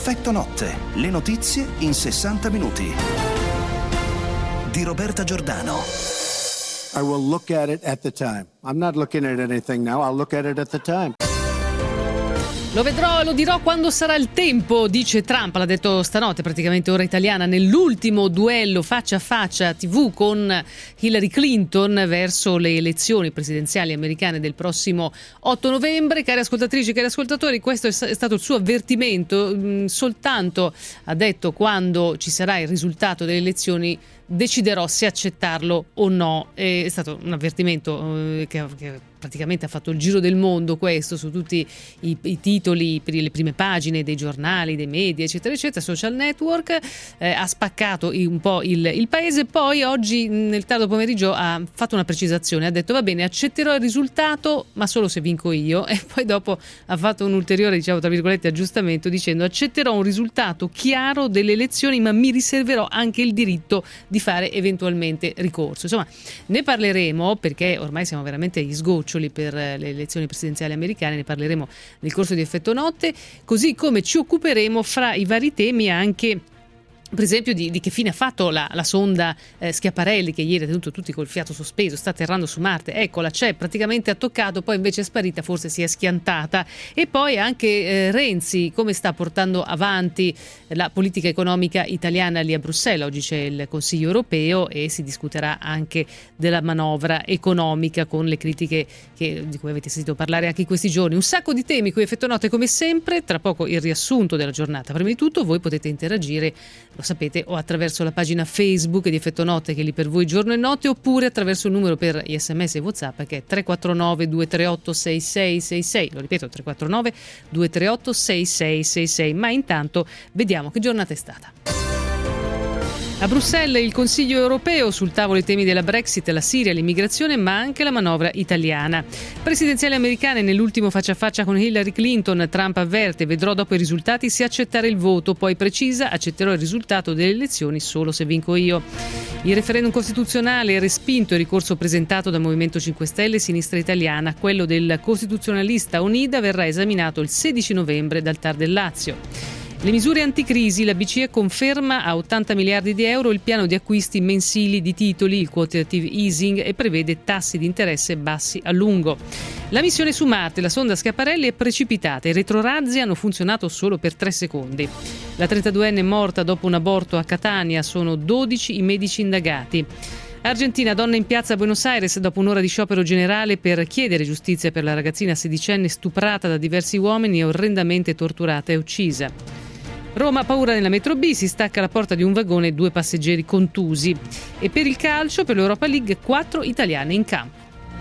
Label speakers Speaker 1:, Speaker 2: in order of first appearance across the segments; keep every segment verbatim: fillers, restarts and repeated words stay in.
Speaker 1: Effetto notte, le notizie in sessanta minuti. Di Roberta Giordano.
Speaker 2: I will look at it at the time. I'm not looking at anything now. I'll look at it at the time.
Speaker 3: Lo vedrò e lo dirò quando sarà il tempo, dice Trump, l'ha detto stanotte, praticamente ora italiana, nell'ultimo duello faccia a faccia tivù con Hillary Clinton verso le elezioni presidenziali americane del prossimo otto novembre. Cari ascoltatrici, cari ascoltatori, questo è stato il suo avvertimento. Soltanto, ha detto, quando ci sarà il risultato delle elezioni deciderò se accettarlo o no. È stato un avvertimento eh, che, che praticamente ha fatto il giro del mondo, questo, su tutti i, i titoli, per le prime pagine dei giornali, dei media, eccetera eccetera, social network, eh, ha spaccato un po' il, il paese. Poi oggi nel tardo pomeriggio ha fatto una precisazione, ha detto va bene, accetterò il risultato ma solo se vinco io, e poi dopo ha fatto un ulteriore, diciamo tra virgolette, aggiustamento dicendo accetterò un risultato chiaro delle elezioni ma mi riserverò anche il diritto di fare eventualmente ricorso. Insomma, ne parleremo, perché ormai siamo veramente agli sgoccioli per le elezioni presidenziali americane, ne parleremo nel corso di Effetto Notte, così come ci occuperemo fra i vari temi anche, per esempio, di, di che fine ha fatto la, la sonda eh, Schiaparelli, che ieri ha tenuto tutti col fiato sospeso, sta atterrando su Marte, eccola, c'è, praticamente ha toccato, poi invece è sparita, forse si è schiantata. E poi anche eh, Renzi, come sta portando avanti la politica economica italiana lì a Bruxelles. Oggi c'è il Consiglio europeo e si discuterà anche della manovra economica, con le critiche che, di cui avete sentito parlare anche in questi giorni. Un sacco di temi qui Effetto Notte come sempre, tra poco il riassunto della giornata. Prima di tutto voi potete interagire, lo sapete, o attraverso la pagina Facebook di Effetto Notte, che è lì per voi giorno e notte, oppure attraverso il numero per gli sms e WhatsApp, che è tre quattro nove due tre otto sei sei sei sei. Lo ripeto, tre quattro nove due tre otto sei sei sei sei. Ma intanto vediamo che giornata è stata. A Bruxelles il Consiglio europeo, sul tavolo i temi della Brexit, la Siria, l'immigrazione, ma anche la manovra italiana. Presidenziali americane, nell'ultimo faccia a faccia con Hillary Clinton, Trump avverte: vedrò dopo i risultati se accettare il voto, poi precisa: accetterò il risultato delle elezioni solo se vinco io. Il referendum costituzionale, respinto il ricorso presentato da Movimento cinque Stelle e Sinistra Italiana. Quello del costituzionalista Onida verrà esaminato il sedici novembre dal T A R del Lazio. Le misure anticrisi, la B C E conferma a ottanta miliardi di euro il piano di acquisti mensili di titoli, il quantitative easing, e prevede tassi di interesse bassi a lungo. La missione su Marte, la sonda Schiaparelli, è precipitata, i retrorazzi hanno funzionato solo per tre secondi. La trentaduenne è morta dopo un aborto a Catania, sono dodici i medici indagati. Argentina, donna in piazza a Buenos Aires dopo un'ora di sciopero generale per chiedere giustizia per la ragazzina sedicenne stuprata da diversi uomini e orrendamente torturata e uccisa. Roma, paura nella metro B, si stacca la porta di un vagone e due passeggeri contusi. E per il calcio, per l'Europa League, quattro italiane in campo.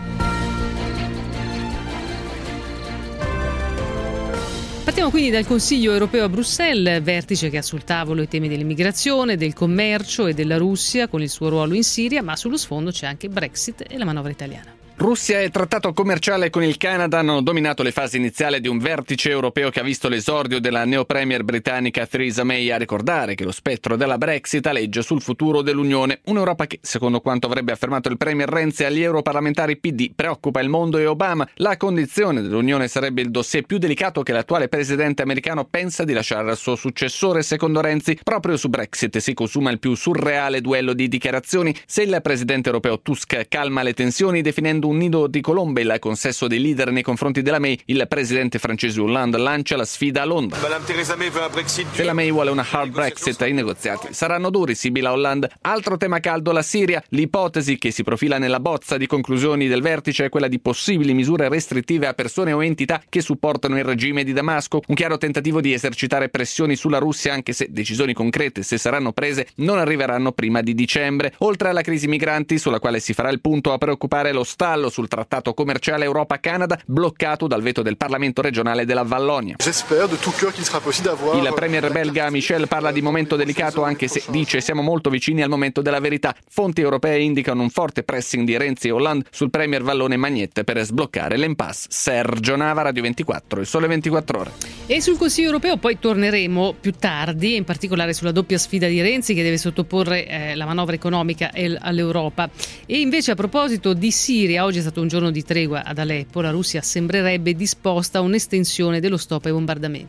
Speaker 3: Partiamo quindi dal Consiglio europeo a Bruxelles, vertice che ha sul tavolo i temi dell'immigrazione, del commercio e della Russia con il suo ruolo in Siria, ma sullo sfondo c'è anche Brexit e la manovra italiana.
Speaker 4: Russia e il trattato commerciale con il Canada hanno dominato le fasi iniziali di un vertice europeo che ha visto l'esordio della neopremier britannica Theresa May a ricordare che lo spettro della Brexit aleggia sul futuro dell'Unione. Un'Europa che, secondo quanto avrebbe affermato il premier Renzi agli europarlamentari P D, preoccupa il mondo e Obama. La condizione dell'Unione sarebbe il dossier più delicato che l'attuale presidente americano pensa di lasciare al suo successore. Secondo Renzi, proprio su Brexit si consuma il più surreale duello di dichiarazioni. Se il presidente europeo Tusk calma le tensioni definendo un nido di colombe il consesso dei leader nei confronti della May, il presidente francese Hollande lancia la sfida a Londra. Se la May vuole una hard Brexit, i negoziati saranno duri, sibila Hollande. Altro tema caldo, la Siria. L'ipotesi che si profila nella bozza di conclusioni del vertice è quella di possibili misure restrittive a persone o entità che supportano il regime di Damasco, un chiaro tentativo di esercitare pressioni sulla Russia, anche se decisioni concrete, se saranno prese, non arriveranno prima di dicembre. Oltre alla crisi migranti, sulla quale si farà il punto, a preoccupare lo stallo sul trattato commerciale Europa-Canada, bloccato dal veto del Parlamento regionale della Vallonia. Il premier belga Michel parla di momento delicato, anche se dice siamo molto vicini al momento della verità. Fonti europee indicano un forte pressing di Renzi e Hollande sul premier vallone Magnette per sbloccare l'impasse. Sergio Nava, Radio ventiquattro, il Sole ventiquattro Ore.
Speaker 3: E sul Consiglio europeo poi torneremo più tardi, in particolare sulla doppia sfida di Renzi che deve sottoporre eh, la manovra economica all'Europa. E invece, a proposito di Siria, oggi è stato un giorno di tregua ad Aleppo, la Russia sembrerebbe disposta a un'estensione dello stop ai bombardamenti.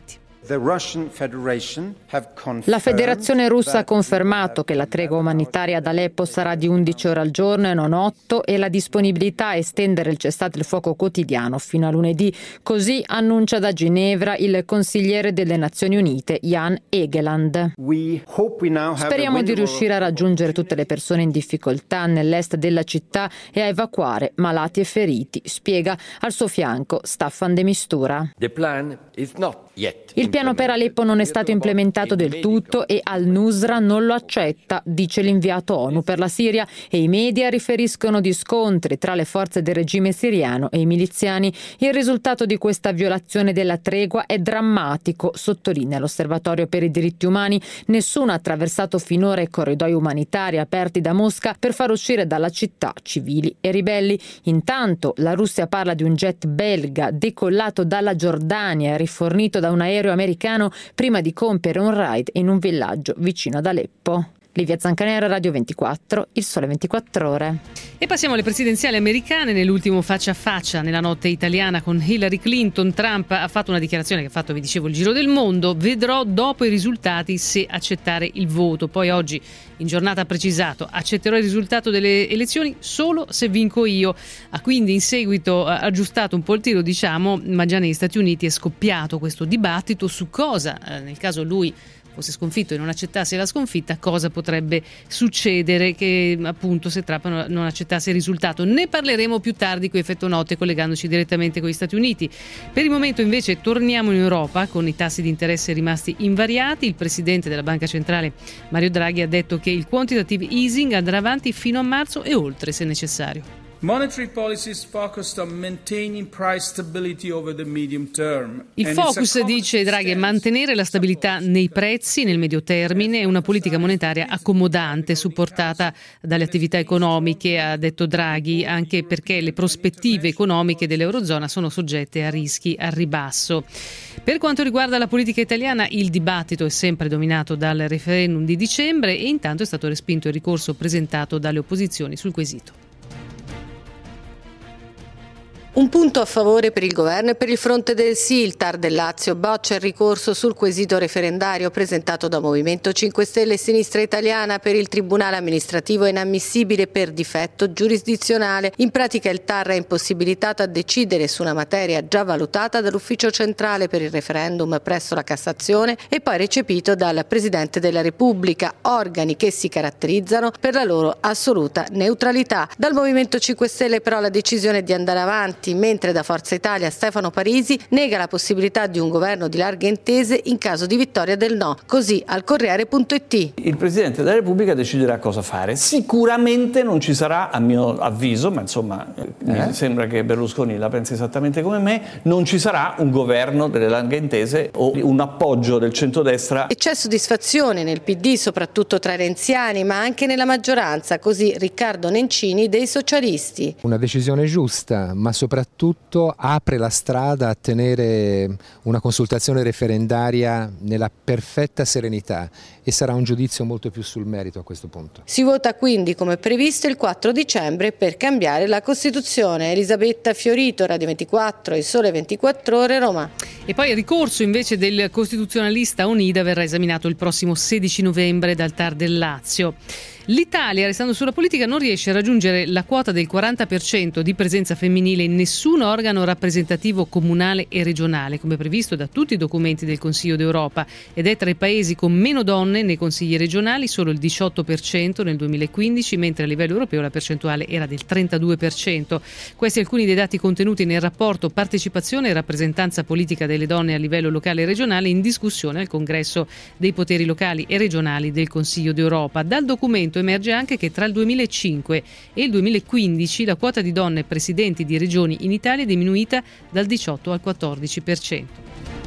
Speaker 5: La Federazione Russa ha confermato che la tregua umanitaria ad Aleppo sarà di undici ore al giorno e non otto e la disponibilità a estendere il cessate il fuoco quotidiano fino a lunedì. Così annuncia da Ginevra il consigliere delle Nazioni Unite Jan Egeland. Speriamo di riuscire a raggiungere tutte le persone in difficoltà nell'est della città e a evacuare malati e feriti, spiega al suo fianco Staffan de Mistura. Il piano per Aleppo non è stato implementato del tutto e al-Nusra non lo accetta, dice l'inviato ONU per la Siria, e i media riferiscono di scontri tra le forze del regime siriano e i miliziani. Il risultato di questa violazione della tregua è drammatico, sottolinea l'Osservatorio per i diritti umani. Nessuno ha attraversato finora i corridoi umanitari aperti da Mosca per far uscire dalla città civili e ribelli. Intanto la Russia parla di un jet belga decollato dalla Giordania e rifornito da un aereo americano prima di compiere un raid in un villaggio vicino ad Aleppo. Livia Zancanera, Radio ventiquattro, Il Sole ventiquattro Ore.
Speaker 3: E passiamo alle presidenziali americane. Nell'ultimo faccia a faccia nella notte italiana con Hillary Clinton, Trump ha fatto una dichiarazione che ha fatto, vi dicevo, il giro del mondo. Vedrò dopo i risultati se accettare il voto. Poi oggi in giornata ha precisato: accetterò il risultato delle elezioni solo se vinco io. Ha quindi in seguito aggiustato un po' il tiro, diciamo, ma già negli Stati Uniti è scoppiato questo dibattito su cosa, nel caso lui fosse sconfitto e non accettasse la sconfitta, cosa potrebbe succedere che appunto se Trump non accettasse il risultato. Ne parleremo più tardi con Effetto Notte, collegandoci direttamente con gli Stati Uniti. Per il momento invece torniamo in Europa con i tassi di interesse rimasti invariati. Il presidente della Banca Centrale Mario Draghi ha detto che il quantitative easing andrà avanti fino a marzo e oltre se necessario.
Speaker 6: Monetary policy is focused on maintaining price stability over the medium term.
Speaker 3: Il focus, dice Draghi, è mantenere la stabilità nei prezzi nel medio termine e una politica monetaria accomodante, supportata dalle attività economiche, ha detto Draghi, anche perché le prospettive economiche dell'Eurozona sono soggette a rischi al ribasso. Per quanto riguarda la politica italiana, il dibattito è sempre dominato dal referendum di dicembre e intanto è stato respinto il ricorso presentato dalle opposizioni sul quesito.
Speaker 7: Un punto a favore per il governo e per il fronte del sì. Il T A R del Lazio boccia il ricorso sul quesito referendario presentato da Movimento cinque Stelle e Sinistra Italiana. Per il Tribunale amministrativo è inammissibile per difetto giurisdizionale. In pratica il T A R è impossibilitato a decidere su una materia già valutata dall'Ufficio Centrale per il Referendum presso la Cassazione e poi recepito dal Presidente della Repubblica, organi che si caratterizzano per la loro assoluta neutralità. Dal Movimento cinque Stelle però la decisione è di andare avanti, mentre da Forza Italia Stefano Parisi nega la possibilità di un governo di larghe intese in caso di vittoria del no. Così al Corriere punto it.
Speaker 8: Il Presidente della Repubblica deciderà cosa fare. Sicuramente non ci sarà, a mio avviso, ma insomma eh? mi sembra che Berlusconi la pensi esattamente come me, non ci sarà un governo delle larghe intese o un appoggio del centrodestra.
Speaker 7: E c'è soddisfazione nel P D, soprattutto tra i renziani, ma anche nella maggioranza, così Riccardo Nencini dei socialisti.
Speaker 9: Una decisione giusta, ma soprattutto soprattutto apre la strada a tenere una consultazione referendaria nella perfetta serenità e sarà un giudizio molto più sul merito a questo punto.
Speaker 7: Si vota quindi come previsto il quattro dicembre per cambiare la Costituzione. Elisabetta Fiorito, Radio ventiquattro, Il Sole ventiquattro Ore, Roma.
Speaker 3: E poi il ricorso invece del costituzionalista Onida verrà esaminato il prossimo sedici novembre dal T A R del Lazio. L'Italia, restando sulla politica, non riesce a raggiungere la quota del quaranta per cento di presenza femminile in nessun organo rappresentativo comunale e regionale, come previsto da tutti i documenti del Consiglio d'Europa, ed è tra i paesi con meno donne nei consigli regionali, solo il diciotto per cento nel duemilaquindici, mentre a livello europeo la percentuale era del trentadue per cento. Questi alcuni dei dati contenuti nel rapporto Partecipazione e rappresentanza politica delle donne a livello locale e regionale in discussione al Congresso dei poteri locali e regionali del Consiglio d'Europa. Dal documento emerge anche che tra il duemilacinque e il duemilaquindici la quota di donne presidenti di regioni in Italia è diminuita dal diciotto al quattordici per cento.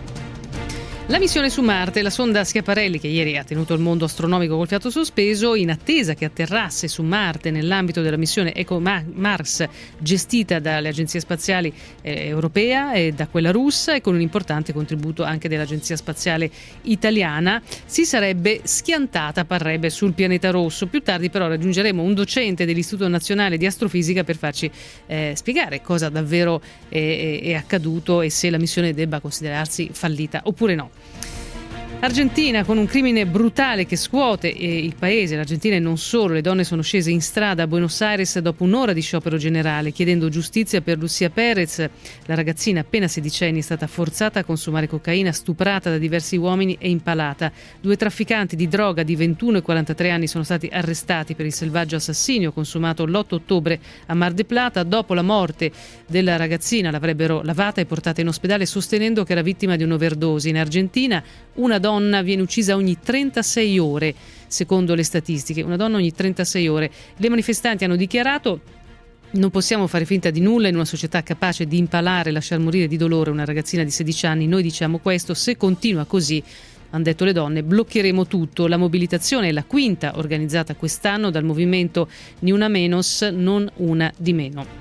Speaker 3: La missione su Marte, la sonda Schiaparelli, che ieri ha tenuto il mondo astronomico col fiato sospeso, in attesa che atterrasse su Marte nell'ambito della missione EcoMars, gestita dalle agenzie spaziali eh, europea e da quella russa, e con un importante contributo anche dell'agenzia spaziale italiana, si sarebbe schiantata, parrebbe, sul pianeta rosso. Più tardi però raggiungeremo un docente dell'Istituto Nazionale di Astrofisica per farci eh, spiegare cosa davvero è, è accaduto e se la missione debba considerarsi fallita oppure no. Argentina, con un crimine brutale che scuote il paese, l'Argentina e non solo, le donne sono scese in strada a Buenos Aires dopo un'ora di sciopero generale chiedendo giustizia per Lucia Perez. La ragazzina appena sedicenni è stata forzata a consumare cocaina, stuprata da diversi uomini e impalata. Due trafficanti di droga di ventuno e quarantatré anni sono stati arrestati per il selvaggio assassinio consumato l'otto ottobre a Mar del Plata. Dopo la morte della ragazzina l'avrebbero lavata e portata in ospedale sostenendo che era vittima di un'overdose. In Argentina una donna donna viene uccisa ogni trentasei ore, secondo le statistiche, una donna ogni trentasei ore. Le manifestanti hanno dichiarato: non possiamo fare finta di nulla in una società capace di impalare e lasciar morire di dolore una ragazzina di sedici anni. Noi diciamo questo, se continua così, hanno detto le donne, bloccheremo tutto. La mobilitazione è la quinta organizzata quest'anno dal movimento Ni Una Menos, non una di meno.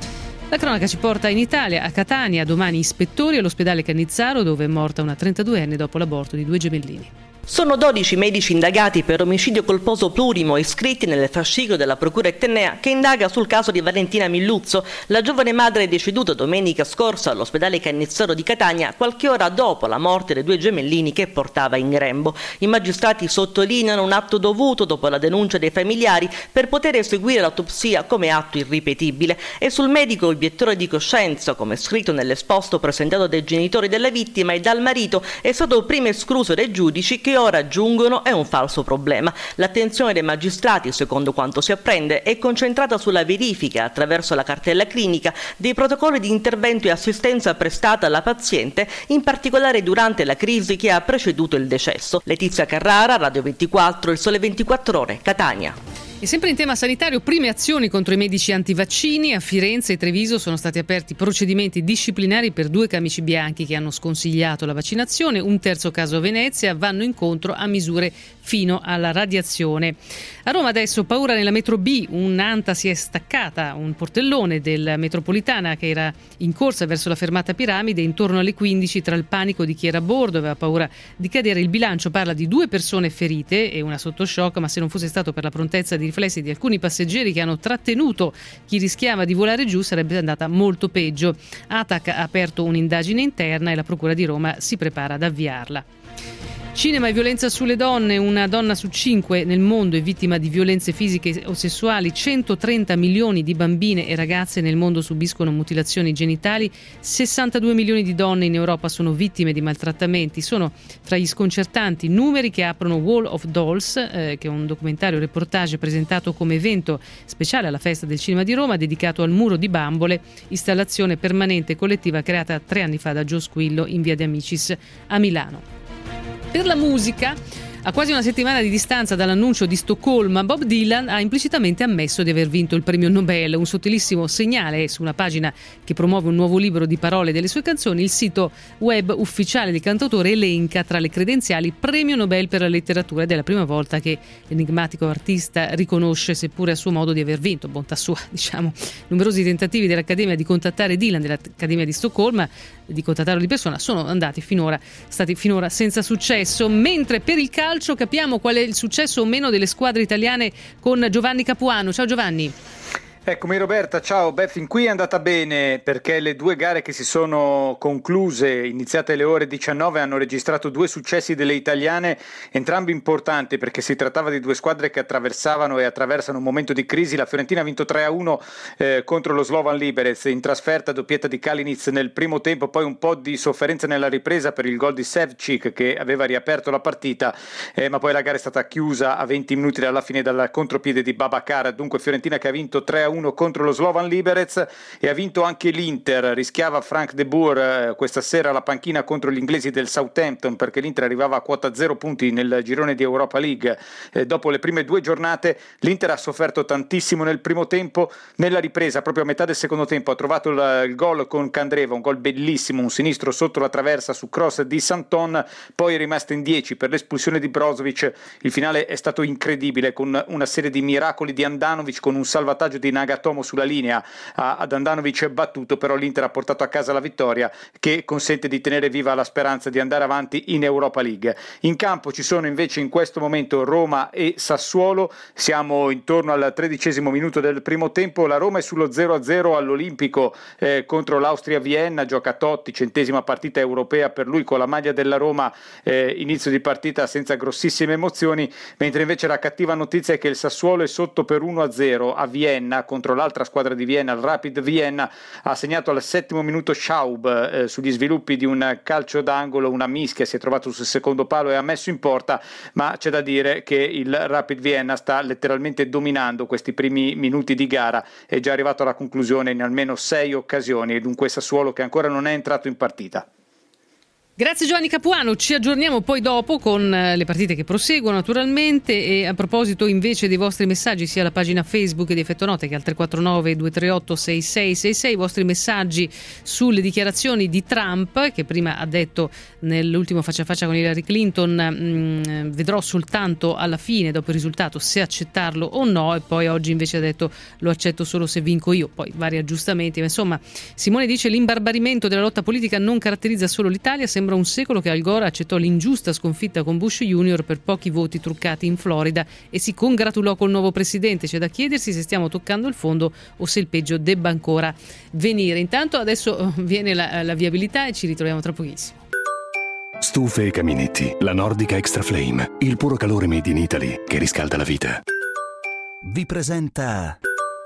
Speaker 3: La cronaca ci porta in Italia, a Catania, domani ispettori all'ospedale Cannizzaro dove è morta una trentaduenne dopo l'aborto di due gemellini.
Speaker 10: Sono dodici medici indagati per omicidio colposo plurimo iscritti nel fascicolo della Procura etnea che indaga sul caso di Valentina Milluzzo. La giovane madre è deceduta domenica scorsa all'ospedale Cannizzaro di Catania qualche ora dopo la morte dei due gemellini che portava in grembo. I magistrati sottolineano un atto dovuto dopo la denuncia dei familiari per poter eseguire l'autopsia come atto irripetibile. E sul medico obiettore di coscienza, come scritto nell'esposto presentato dai genitori della vittima e dal marito, è stato prima escluso dai giudici che ora aggiungono è un falso problema. L'attenzione dei magistrati, secondo quanto si apprende, è concentrata sulla verifica attraverso la cartella clinica dei protocolli di intervento e assistenza prestata alla paziente, in particolare durante la crisi che ha preceduto il decesso. Letizia Carrara, Radio ventiquattro, Il Sole ventiquattro Ore, Catania.
Speaker 3: E sempre in tema sanitario, prime azioni contro i medici antivaccini. A Firenze e Treviso sono stati aperti procedimenti disciplinari per due camici bianchi che hanno sconsigliato la vaccinazione. Un terzo caso a Venezia, vanno incontro a misure fino alla radiazione. A Roma adesso paura nella metro B, un'anta si è staccata, un portellone del metropolitana che era in corsa verso la fermata Piramide intorno alle quindici. Tra il panico di chi era a bordo, aveva paura di cadere, il bilancio parla di due persone ferite e una sotto shock, ma se non fosse stato per la prontezza di riflessi di alcuni passeggeri che hanno trattenuto chi rischiava di volare giù sarebbe andata molto peggio. A T A C ha aperto un'indagine interna e la Procura di Roma si prepara ad avviarla. Cinema e violenza sulle donne. Una donna su cinque nel mondo è vittima di violenze fisiche o sessuali. centotrenta milioni di bambine e ragazze nel mondo subiscono mutilazioni genitali. sessantadue milioni di donne in Europa sono vittime di maltrattamenti. Sono tra gli sconcertanti numeri che aprono Wall of Dolls, eh, che è un documentario reportage presentato come evento speciale alla Festa del Cinema di Roma dedicato al Muro di Bambole, installazione permanente e collettiva creata tre anni fa da Gio Squillo in via De Amicis a Milano. Per la musica, a quasi una settimana di distanza dall'annuncio di Stoccolma, Bob Dylan ha implicitamente ammesso di aver vinto il premio Nobel. Un sottilissimo segnale su una pagina che promuove un nuovo libro di parole delle sue canzoni. Il sito web ufficiale del cantautore elenca tra le credenziali premio Nobel per la letteratura ed è la prima volta che l'enigmatico artista riconosce, seppure a suo modo, di aver vinto. Bontà sua, diciamo. Numerosi tentativi dell'Accademia di contattare Dylan, dell'Accademia di Stoccolma, di contattarlo di persona, sono andati finora, stati finora senza successo. Mentre per il calcio capiamo qual è il successo o meno delle squadre italiane con Giovanni Capuano. Ciao Giovanni.
Speaker 11: Eccomi Roberta, ciao. Beh, fin qui è andata bene perché le due gare che si sono concluse, iniziate alle ore diciannove, hanno registrato due successi delle italiane, entrambi importanti perché si trattava di due squadre che attraversavano e attraversano un momento di crisi. La Fiorentina ha vinto tre a uno eh, contro lo Slovan Liberec in trasferta, doppietta di Kalinic nel primo tempo, poi un po' di sofferenza nella ripresa per il gol di Sevcik che aveva riaperto la partita, eh, ma poi la gara è stata chiusa a venti minuti dalla fine dal contropiede di Babacar. Dunque Fiorentina che ha vinto tre a uno contro lo Slovan Liberec e ha vinto anche l'Inter. Rischiava Frank de Boer eh, questa sera la panchina contro gli inglesi del Southampton perché l'Inter arrivava a quota zero punti nel girone di Europa League. Eh, dopo le prime due giornate l'Inter ha sofferto tantissimo nel primo tempo. Nella ripresa, proprio a metà del secondo tempo, ha trovato il, il gol con Candreva, un gol bellissimo, un sinistro sotto la traversa su cross di Santon, poi è rimasta in dieci per l'espulsione di Brozovic. Il finale è stato incredibile con una serie di miracoli di Andanovic, con un salvataggio di Nagatomo sulla linea ad Andanovic battuto, però l'Inter ha portato a casa la vittoria che consente di tenere viva la speranza di andare avanti in Europa League. In campo ci sono invece in questo momento Roma e Sassuolo, siamo intorno al tredicesimo minuto del primo tempo, la Roma è sullo zero a zero all'Olimpico eh, contro l'Austria Vienna, gioca Totti, centesima partita europea per lui con la maglia della Roma, eh, inizio di partita senza grossissime emozioni, mentre invece la cattiva notizia è che il Sassuolo è sotto per uno a zero a Vienna contro l'altra squadra di Vienna, il Rapid Vienna, ha segnato al settimo minuto Schaub eh, sugli sviluppi di un calcio d'angolo, una mischia, si è trovato sul secondo palo e ha messo in porta, ma c'è da dire che il Rapid Vienna sta letteralmente dominando questi primi minuti di gara, è già arrivato alla conclusione in almeno sei occasioni, dunque Sassuolo che ancora non è entrato in partita.
Speaker 3: Grazie Giovanni Capuano, ci aggiorniamo poi dopo con le partite che proseguono naturalmente. E a proposito invece dei vostri messaggi sia alla pagina Facebook di Effetto Note che al tre quattro nove due tre otto sei sei sei sei, i vostri messaggi sulle dichiarazioni di Trump che prima ha detto nell'ultimo faccia a faccia con Hillary Clinton mh, vedrò soltanto alla fine dopo il risultato se accettarlo o no, e poi oggi invece ha detto lo accetto solo se vinco io, poi vari aggiustamenti, ma insomma Simone dice l'imbarbarimento della lotta politica non caratterizza solo l'Italia, sembra un secolo che Al Gore accettò l'ingiusta sconfitta con Bush Junior per pochi voti truccati in Florida e si congratulò col nuovo presidente. C'è da chiedersi se stiamo toccando il fondo o se il peggio debba ancora venire. Intanto adesso viene la, la viabilità e ci ritroviamo tra pochissimo.
Speaker 12: Stufe e caminetti, la Nordica Extra Flame, il puro calore made in Italy che riscalda la vita.
Speaker 1: Vi presenta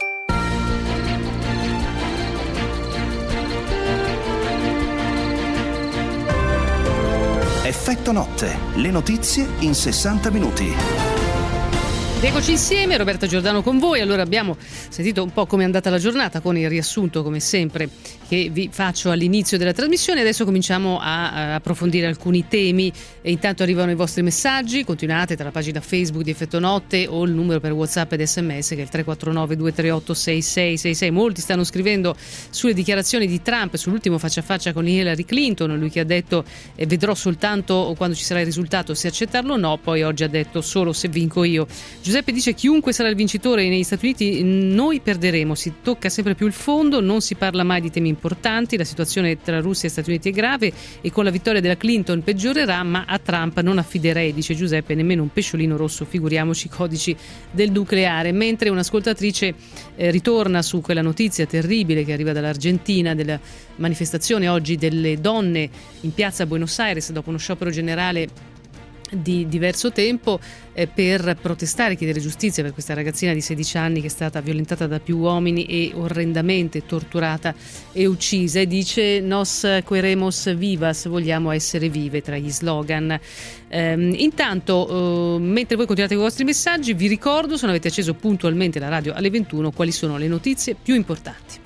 Speaker 1: Effetto Notte, le notizie in sessanta minuti.
Speaker 3: Eccoci insieme, Roberta Giordano con voi. Allora abbiamo sentito un po' come è andata la giornata con il riassunto come sempre che vi faccio all'inizio della trasmissione. Adesso cominciamo a, a approfondire alcuni temi e intanto arrivano i vostri messaggi, continuate tra la pagina Facebook di Effetto Notte o il numero per WhatsApp ed S M S che è il tre quattro nove due tre otto sei sei sei sei. Molti stanno scrivendo sulle dichiarazioni di Trump sull'ultimo faccia a faccia con Hillary Clinton, lui che ha detto eh, vedrò soltanto quando ci sarà il risultato se accettarlo o no, poi oggi ha detto solo se vinco io. Giuseppe dice chiunque sarà il vincitore negli Stati Uniti noi perderemo, si tocca sempre più il fondo, non si parla mai di temi importanti, la situazione tra Russia e Stati Uniti è grave e con la vittoria della Clinton peggiorerà, ma a Trump non affiderei, dice Giuseppe, nemmeno un pesciolino rosso, figuriamoci i codici del nucleare. Mentre un'ascoltatrice eh, ritorna su quella notizia terribile che arriva dall'Argentina della manifestazione oggi delle donne in piazza Buenos Aires dopo uno sciopero generale di diverso tempo eh, per protestare, chiedere giustizia per questa ragazzina di sedici anni che è stata violentata da più uomini e orrendamente torturata e uccisa, e dice nos queremos vivas, vogliamo essere vive tra gli slogan. Ehm, intanto eh, mentre voi continuate con i vostri messaggi vi ricordo, se non avete acceso puntualmente la radio alle ventuno, quali sono le notizie più importanti.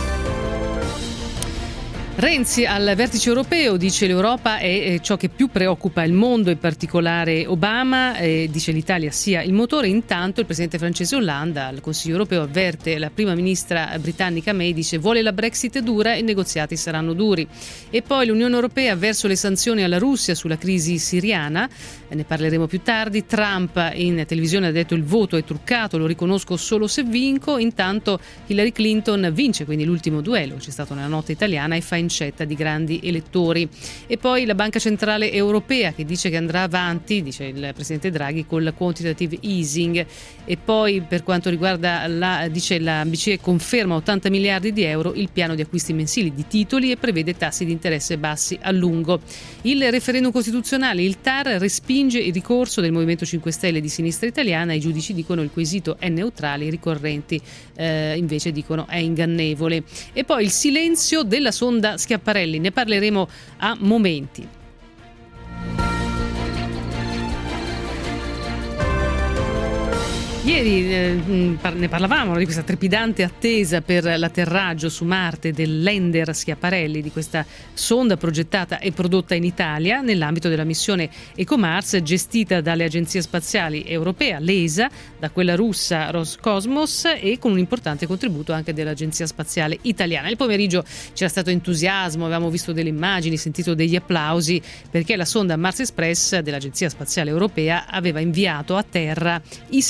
Speaker 3: Renzi al vertice europeo dice l'Europa è ciò che più preoccupa il mondo, in particolare Obama, eh, dice l'Italia sia il motore. Intanto il presidente francese Hollande al Consiglio europeo avverte la prima ministra britannica May, dice vuole la Brexit dura e i negoziati saranno duri. E poi l'Unione Europea verso le sanzioni alla Russia sulla crisi siriana, ne parleremo più tardi. Trump in televisione ha detto il voto è truccato, lo riconosco solo se vinco. Intanto Hillary Clinton vince quindi l'ultimo duello che c'è stato nella notte italiana e fa incetta di grandi elettori. E poi la Banca Centrale Europea che dice che andrà avanti, dice il presidente Draghi, col quantitative easing. E poi per quanto riguarda la, dice la B C E conferma ottanta miliardi di euro il piano di acquisti mensili di titoli e prevede tassi di interesse bassi a lungo. Il referendum costituzionale, il T A R respinge il ricorso del Movimento cinque Stelle di Sinistra Italiana, i giudici dicono il quesito è neutrale, i ricorrenti eh, invece dicono è ingannevole. E poi il silenzio della sonda Schiaparelli, ne parleremo a momenti. Ieri eh, ne parlavamo di questa trepidante attesa per l'atterraggio su Marte del lander Schiaparelli, di questa sonda progettata e prodotta in Italia nell'ambito della missione EcoMars gestita dalle agenzie spaziali europea, l'E S A, da quella russa Roscosmos e con un importante contributo anche dell'agenzia spaziale italiana. Nel pomeriggio c'era stato entusiasmo, avevamo visto delle immagini, sentito degli applausi perché la sonda Mars Express dell'agenzia spaziale europea aveva inviato a terra i segnali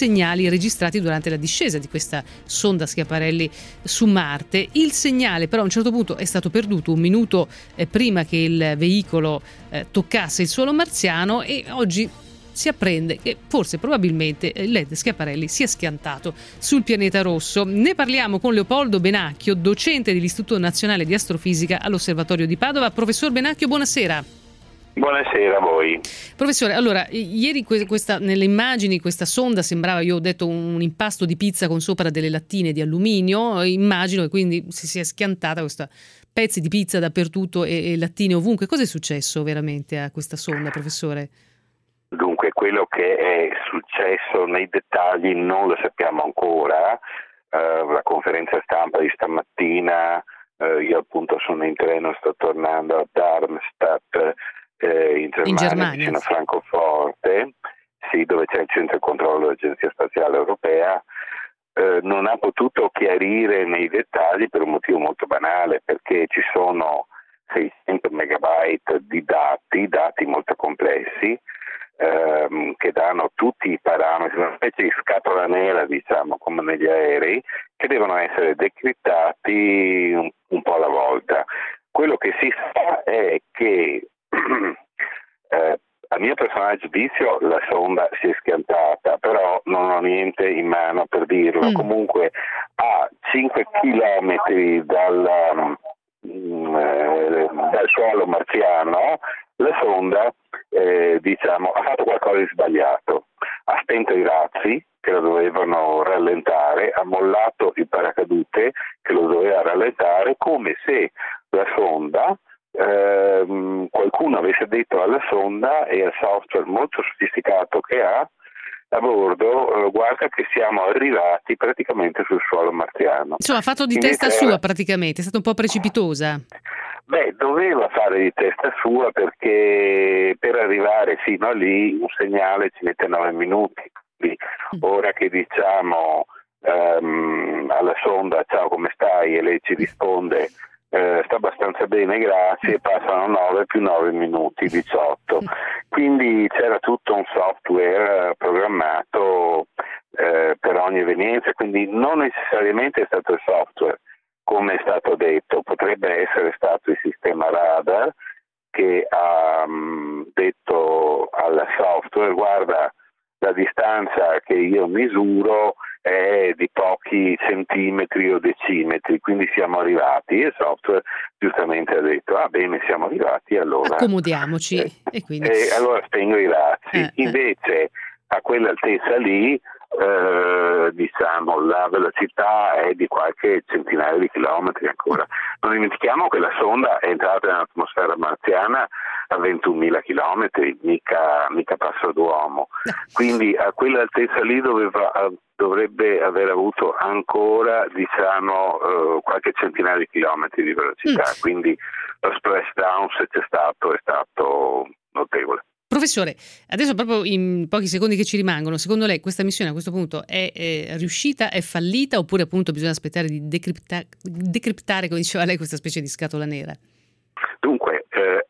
Speaker 3: registrati durante la discesa di questa sonda Schiaparelli su Marte. Il segnale però a un certo punto è stato perduto un minuto eh, prima che il veicolo eh, toccasse il suolo marziano, e oggi si apprende che forse probabilmente L E D Schiaparelli sia schiantato sul pianeta rosso. Ne parliamo con Leopoldo Benacchio, docente dell'Istituto Nazionale di Astrofisica all'Osservatorio di Padova. Professor Benacchio, buonasera.
Speaker 13: Buonasera a voi.
Speaker 3: Professore, allora, ieri questa, nelle immagini questa sonda sembrava, io ho detto, un impasto di pizza con sopra delle lattine di alluminio. Immagino che quindi si sia schiantata questa pezzi di pizza dappertutto e, e lattine ovunque. Cosa è successo veramente a questa sonda, professore?
Speaker 13: Dunque, quello che è successo nei dettagli non lo sappiamo ancora. Uh, la conferenza stampa di stamattina, uh, io appunto sono in treno, sto tornando a Darmstadt, eh, in Germania, in Germania vicino a Francoforte, sì, dove c'è il centro di controllo dell'Agenzia Spaziale Europea. Uh, non ha potuto chiarire nei dettagli per un motivo molto banale, perché ci sono seicento megabyte di dati, dati molto complessi, ehm, che danno tutti i parametri, una specie di scatola nera, diciamo, come negli aerei, che devono essere decriptati un, un po' alla volta. Quello che si sa è che eh, a mio personale giudizio la sonda si è schiantata, però non ho niente in mano per dirlo. Mm. Comunque a cinque chilometri dal dal suolo marziano la sonda eh, diciamo ha fatto qualcosa di sbagliato, ha spento i razzi che lo dovevano rallentare, ha mollato il paracadute che lo doveva rallentare, come se la sonda ehm, qualcuno avesse detto alla sonda e al software molto sofisticato che ha a bordo, eh, guarda che siamo arrivati praticamente sul suolo marziano.
Speaker 3: Insomma, ha fatto di
Speaker 13: Invece
Speaker 3: testa sua praticamente, è stata un po' precipitosa.
Speaker 13: Beh, doveva fare di testa sua, perché per arrivare fino a lì un segnale ci mette nove minuti. Quindi, ora che diciamo um, alla sonda ciao come stai e lei ci risponde Uh, sta abbastanza bene, grazie, passano nove più nove minuti, diciotto. Quindi c'era tutto un software uh, programmato uh, per ogni evenienza, quindi non necessariamente è stato il software, come è stato detto, potrebbe essere stato il sistema radar che ha um, detto al software: guarda, la distanza che io misuro è di pochi centimetri o decimetri, quindi siamo arrivati, e il software giustamente ha detto: ah bene, siamo arrivati, allora
Speaker 3: accomodiamoci.
Speaker 13: eh,
Speaker 3: e quindi
Speaker 13: eh, allora spengo i razzi.
Speaker 3: Eh,
Speaker 13: Invece eh. a quell'altezza lì eh, diciamo la velocità è di qualche centinaio di chilometri ancora. Non dimentichiamo che la sonda è entrata nell'atmosfera marziana a ventunomila chilometri, mica, mica passo d'uomo. Quindi a quell'altezza lì doveva, dovrebbe aver avuto ancora, diciamo, eh, qualche centinaio di chilometri di velocità. Mm. Quindi lo splashdown, se c'è stato, è stato notevole.
Speaker 3: Professore, adesso proprio in pochi secondi che ci rimangono, secondo lei questa missione a questo punto è, è riuscita, è fallita, oppure appunto bisogna aspettare di decripta- decriptare, come diceva lei, questa specie di scatola nera?
Speaker 13: Dunque, eh,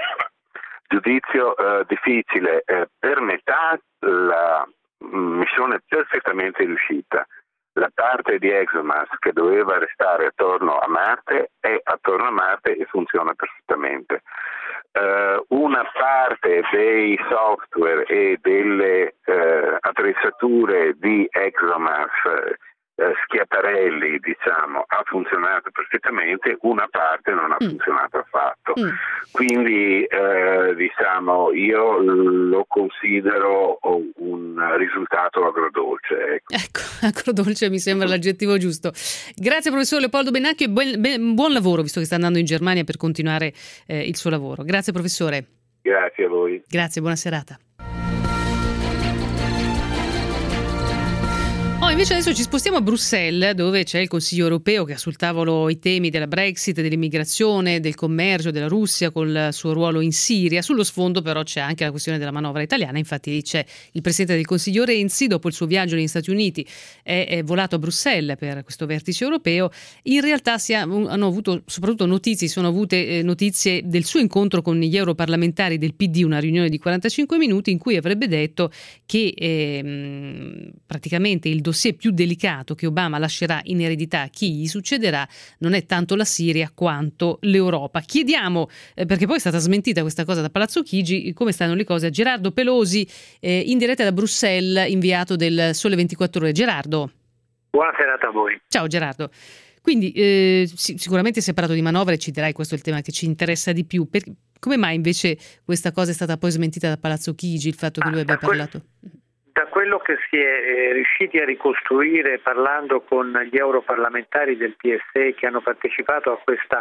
Speaker 13: giudizio eh, difficile. Eh, per metà la missione è perfettamente riuscita. La parte di ExoMars che doveva restare attorno a Marte è attorno a Marte e funziona perfettamente. Uh, una parte dei software e delle uh, attrezzature di ExoMars uh, Schiaparelli, diciamo, ha funzionato perfettamente, una parte non ha mm. funzionato affatto. Mm. Quindi uh, diciamo io lo considero un risultato agrodolce. Ecco,
Speaker 3: ecco agrodolce mi sembra l'aggettivo giusto. Grazie professor Leopoldo Benacchio e buon, ben, buon lavoro, visto che sta andando in Germania per continuare eh, il suo lavoro. Grazie professore.
Speaker 13: Grazie a voi.
Speaker 3: Grazie, buona serata. Ho invece adesso ci spostiamo a Bruxelles, dove c'è il Consiglio europeo che ha sul tavolo i temi della Brexit, dell'immigrazione, del commercio, della Russia col suo ruolo in Siria. Sullo sfondo però c'è anche la questione della manovra italiana. Infatti c'è il Presidente del Consiglio Renzi, dopo il suo viaggio negli Stati Uniti è, è volato a Bruxelles per questo vertice europeo. In realtà si ha, hanno avuto soprattutto notizie, sono avute eh, notizie del suo incontro con gli europarlamentari del P D, una riunione di quarantacinque minuti in cui avrebbe detto che eh, praticamente il dossier più delicato che Obama lascerà in eredità a chi gli succederà non è tanto la Siria quanto l'Europa. Chiediamo, eh, perché poi è stata smentita questa cosa da Palazzo Chigi, come stanno le cose a Gerardo Pelosi, eh, in diretta da Bruxelles, inviato del Sole ventiquattro Ore. Gerardo.
Speaker 14: Buona serata a voi.
Speaker 3: Ciao Gerardo. Quindi eh, sì, sicuramente si è parlato di manovre, ci dirai, questo è il tema che ci interessa di più. Per, come mai invece questa cosa è stata poi smentita da Palazzo Chigi, il fatto che ah, lui abbia parlato?
Speaker 14: Da quello che si è riusciti a ricostruire parlando con gli europarlamentari del P S E che hanno partecipato a questa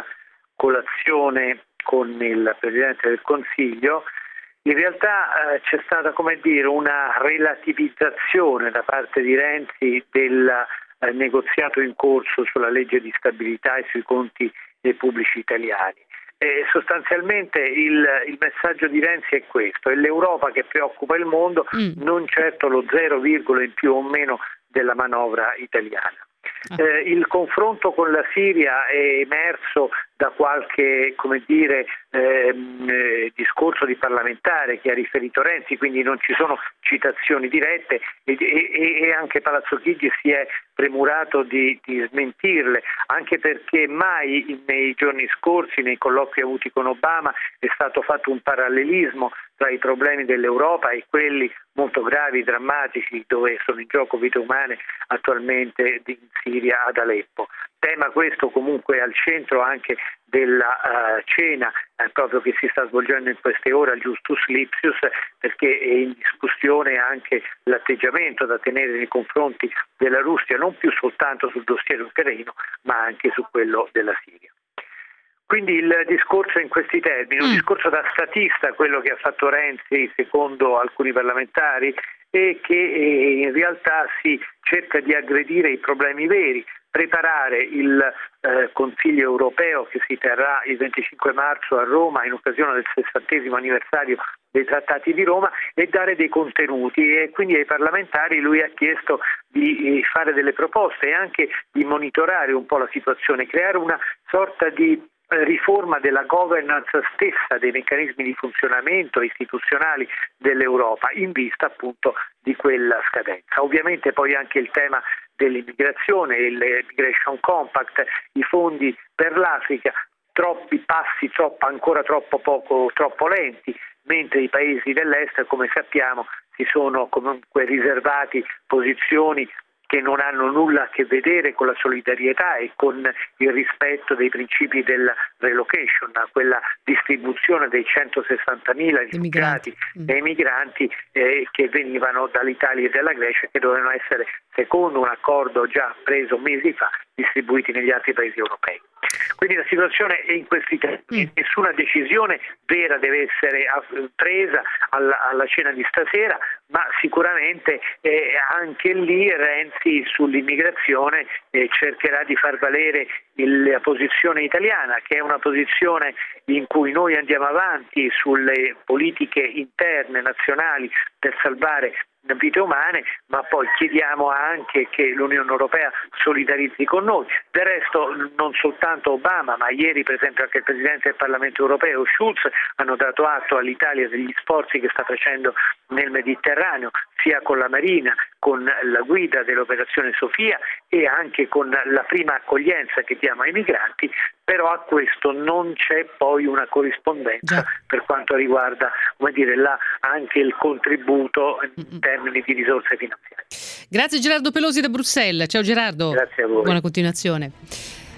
Speaker 14: colazione con il Presidente del Consiglio, in realtà eh, c'è stata, come dire, una relativizzazione da parte di Renzi del eh, negoziato in corso sulla legge di stabilità e sui conti dei pubblici italiani. E sostanzialmente il, il messaggio di Renzi è questo: è l'Europa che preoccupa il mondo, mm. non certo lo zero virgola in più o meno della manovra italiana. Eh, il confronto con la Siria è emerso da qualche, come dire, ehm, eh, discorso di parlamentare che ha riferito Renzi, quindi non ci sono citazioni dirette e, e, e anche Palazzo Chigi si è premurato di, di smentirle, anche perché mai nei giorni scorsi, nei colloqui avuti con Obama, è stato fatto un parallelismo tra i problemi dell'Europa e quelli molto gravi, drammatici, dove sono in gioco vite umane attualmente in Siria, ad Aleppo. Tema questo comunque al centro anche della uh, cena eh, proprio che si sta svolgendo in queste ore al Justus Lipsius, perché è in discussione anche l'atteggiamento da tenere nei confronti della Russia, non più soltanto sul dossier ucraino, ma anche su quello della Siria. Quindi il discorso è in questi termini, un discorso da statista, quello che ha fatto Renzi secondo alcuni parlamentari, e che in realtà si cerca di aggredire i problemi veri, preparare il eh, Consiglio europeo che si terrà il venticinque marzo a Roma in occasione del sessantesimo anniversario dei Trattati di Roma e dare dei contenuti, e quindi ai parlamentari lui ha chiesto di fare delle proposte e anche di monitorare un po' la situazione, creare una sorta di riforma della governance stessa, dei meccanismi di funzionamento istituzionali dell'Europa in vista appunto di quella scadenza. Ovviamente poi anche il tema dell'immigrazione, il Migration Compact, i fondi per l'Africa, troppi passi, troppo, ancora troppo poco, troppo lenti, mentre i paesi dell'est, come sappiamo, si sono comunque riservati posizioni che non hanno nulla a che vedere con la solidarietà e con il rispetto dei principi della relocation, quella distribuzione dei centosessantamila rifugiati e migranti eh, che venivano dall'Italia e dalla Grecia, che dovevano essere, secondo un accordo già preso mesi fa, distribuiti negli altri paesi europei. Quindi la situazione è in questi termini, nessuna decisione vera deve essere presa alla, alla cena di stasera, ma sicuramente eh, anche lì Renzi sull'immigrazione eh, cercherà di far valere il, la posizione italiana, che è una posizione in cui noi andiamo avanti sulle politiche interne nazionali per salvare vite umane, ma poi chiediamo anche che l'Unione Europea solidarizzi con noi. Del resto non soltanto Obama, ma ieri per esempio anche il Presidente del Parlamento Europeo Schulz hanno dato atto all'Italia degli sforzi che sta facendo nel Mediterraneo, sia con la Marina, con la guida dell'operazione Sofia e anche con la prima accoglienza che diamo ai migranti, però a questo non c'è poi una corrispondenza Già. per quanto riguarda, come dire, la, anche il contributo in termini di risorse finanziarie.
Speaker 3: Grazie Gerardo Pelosi da Bruxelles. Ciao Gerardo.
Speaker 14: Grazie a voi.
Speaker 3: Buona continuazione.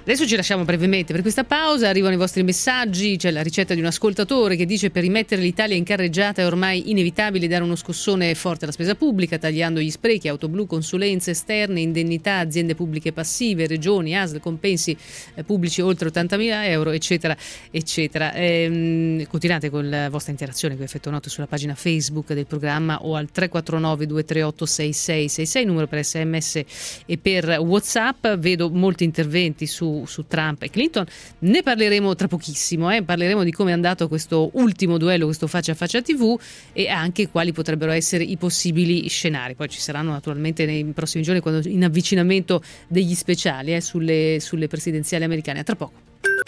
Speaker 3: Adesso ci lasciamo brevemente per questa pausa, arrivano i vostri messaggi, c'è la ricetta di un ascoltatore che dice: per rimettere l'Italia in carreggiata è ormai inevitabile dare uno scossone forte alla spesa pubblica, tagliando gli sprechi, auto blu, consulenze esterne, indennità, aziende pubbliche passive, regioni, A S L, compensi eh, pubblici oltre ottantamila euro, eccetera, eccetera. Ehm, continuate con la vostra interazione con Effetto Notte sulla pagina Facebook del programma o al tre quattro nove due tre otto sei sei sei sei, numero per sms e per WhatsApp. Vedo molti interventi su su Trump e Clinton, ne parleremo tra pochissimo, eh? parleremo di come è andato questo ultimo duello, questo faccia a faccia tivù, e anche quali potrebbero essere i possibili scenari. Poi ci saranno naturalmente nei prossimi giorni, quando in avvicinamento degli speciali eh, sulle, sulle presidenziali americane. A tra poco.